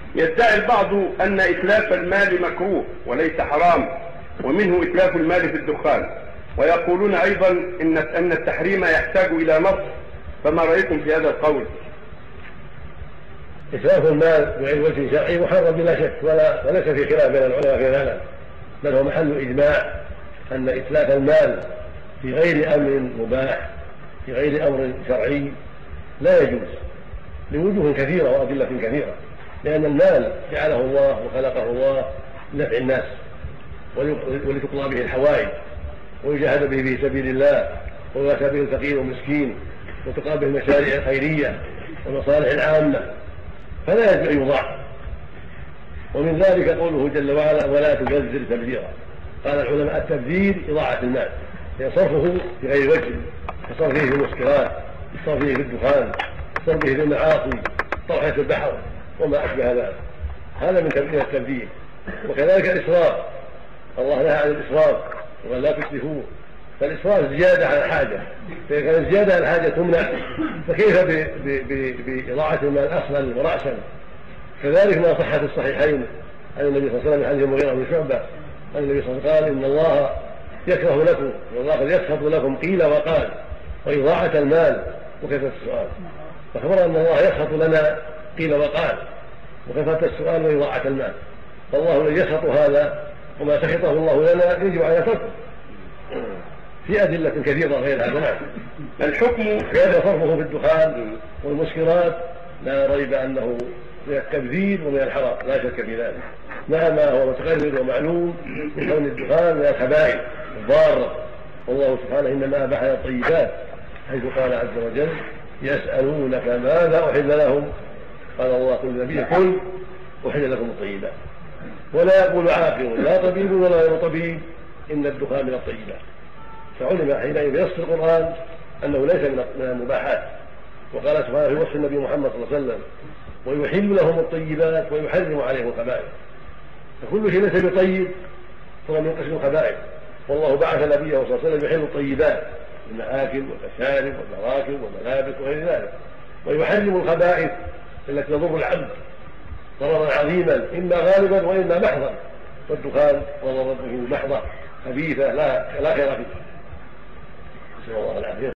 يدعي البعض أن إتلاف المال مكروه وليس حرام، ومنه إتلاف المال في الدخان، ويقولون أيضا أن التحريم يحتاج إلى نص، فما رأيكم في هذا القول؟ إتلاف المال بغير وجه شرعي محرم بلا شك، وليس في خلاف بين العلماء في هذا، بل هو محل إجماع أن إتلاف المال في غير أمر مباح في غير أمر شرعي لا يجوز لوجوه كثيرة وأدلة كثيرة، لأن المال جعله الله وخلقه الله لنفع الناس ولتقضى به الحوائج ويجاهد به في سبيل الله ويؤتى به الفقير والمسكين وتقام به المشاريع الخيرية والمصالح العامة، فلا يجب أن يضاع. ومن ذلك قوله جل وعلا ولا تبذر تبذيرا. قال العلماء التبذير إضاعة المال، هي صرفه بغير وجه، كصرفه في المسكرات، صرفه في الدخان، صرفه في المعاصي، طرحة البحر وما أشبه ذلك، هذا من التبذير. وكذلك الإسراف، الله نهى عن الإسراف وقال لا تسرفوه، فالإسراف زيادة على الحاجة، فإذا كانت الزيادة على الحاجة تمنع، فكيف بإضاعة المال أصلا ورأسا؟ كذلك ما صح في الصحيحين عن النبي صلى الله عليه وسلم عن المغيرة بن شعبة أن النبي صلى الله عليه وسلم قال إن الله يكره لكم والله قد يسخط لكم قيل وقال وإضاعة المال وكثرة السؤال، فأخبر أن الله يسخط لنا قيل وقال وكثرة السؤال وإضاعة المال، فالله الذي يسخط هذا وما سخطه الله لنا يجب على تركه في أدلة كثيرة غير هذا. الحكم كيف صرفه في الدخان والمسكرات لا ريب أنه من التبذير ومن الحرام لا شك في ذلك، مع ما هو متقرر ومعلوم من كون الدخان من الخبائث الضارة، والله سبحانه إنما أباح الطيبات حيث قال عز وجل يسألونك ماذا أحل لهم قال الله قل النبي قل أحل لكم الطيبات، ولا يقول عاقل لا طبيب ولا غير طبيب إن الدخان من الطيبات، فعلم حينئذ بنص القرآن أنه ليس من المباحات. وقال سبحانه في وصف النبي محمد صلى الله عليه وسلم ويحل لهم الطيبات ويحرم عليهم الخبائث، فكل شيء ليس بطيب هو من قسم الخبائث، والله بعث نبيه صلى الله عليه وسلم يحل الطيبات المآكل والمشارب والمراكب والملابس وغير ذلك، ويحرم الخبائث التي تضر العبد ضررا عظيما إما غالبا وإما محضا، والدخان وضرته محضة خبيثة لا خير فيه. نسأل الله العافية.